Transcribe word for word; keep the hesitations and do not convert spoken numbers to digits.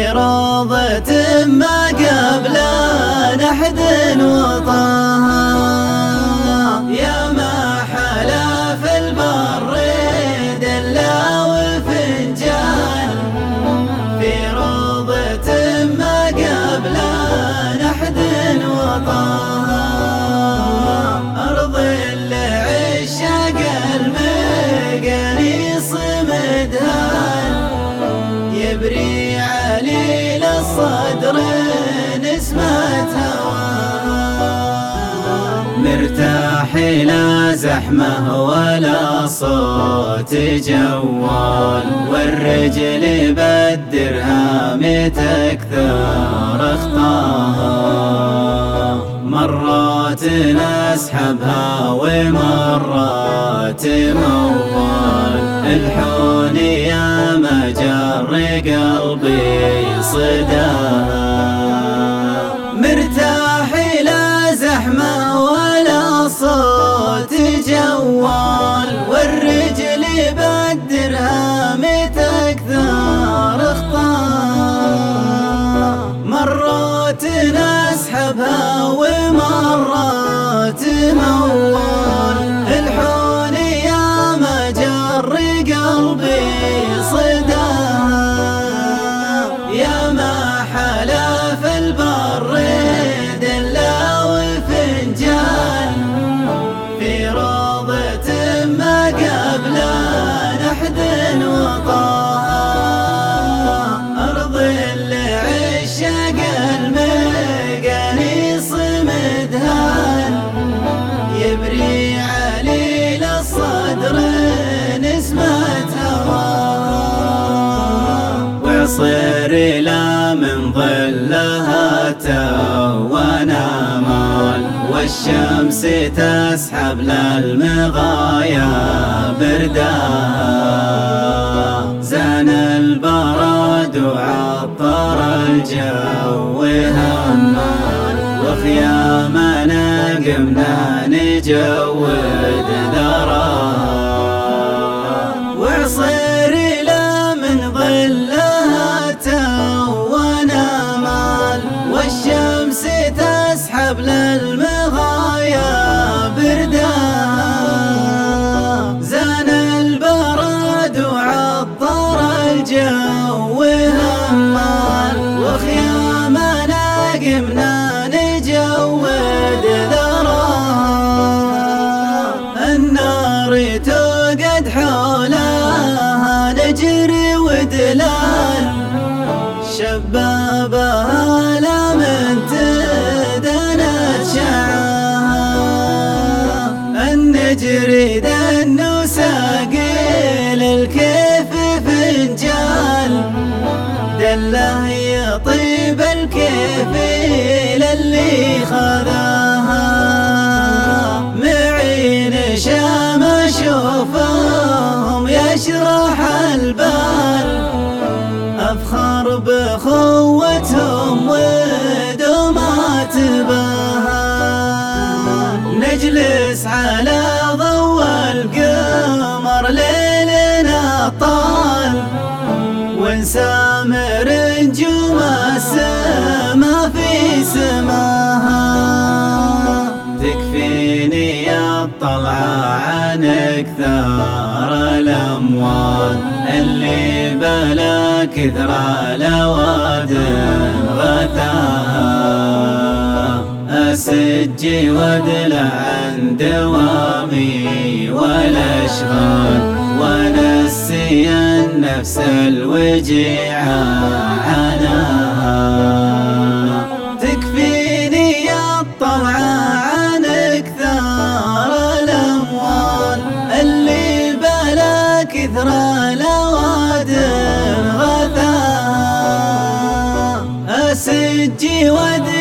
في روضة ما قبل نحد وطاها، يا ما حلا في البر دلا وفنجان، في روضة ما قبل نحد وطاها، أرض العشاق المقانيص مدهان، يبري عليل الصدر نسمة هواها، مرتاح لا زحمة ولا صوت جوال، والرجل بالدرهم تكثر اخطاها، مرات نسحبها ومرات موال، الحوني يا مجر قلبي صداها، مرتاح لا زحمة ولا صوت جوال، والرجل بالدرهم تكثر اخطاها، مرات نسحبها ومرات موال، الحوني يا مجر قلبي صداها، يا ما حلا في البر دلا وفنجان، في روضة ما قبل نحد وطاها، أرض العشاق المقانيص مدهان، يبري عليل الصدر نسمة هواها، وعصير لا من ظلها تونا مال، والشمس تسحب للمغايا برداها، زان البرد وعطر الجو همال، وخيامنا قمنا نجود ذراها، وعصير لا من ظلها تونا مال، والشمس تسحب للمغايا برداها، زان البرد وعطر الجو همال، وخيامنا قمنا نجود ذراها، النار توقد حولها نجري ودلال، شبابها لا من تدنت شعاها، النجري دن وساقي للكيف فنجال، دله يطيب الكيف للي خذاها، معين شام اشوفهم يشرح البال، أفخر بخوتهم ودوما تباها، نجلس على ضوء القمر ليلنا طال، ونسامر نجوم السما في سماها، تكفيني الطلعة عن كثار الأموال، اللي بلا كثر الأواد غثاها، أسجي ودلع عن دوامي والأشغال، ونسي النفس الوجيع عناها، تكفيني الطلعة عن كثار الأموال، اللي بلا كثر الأواد غثاها، أسجي ودلع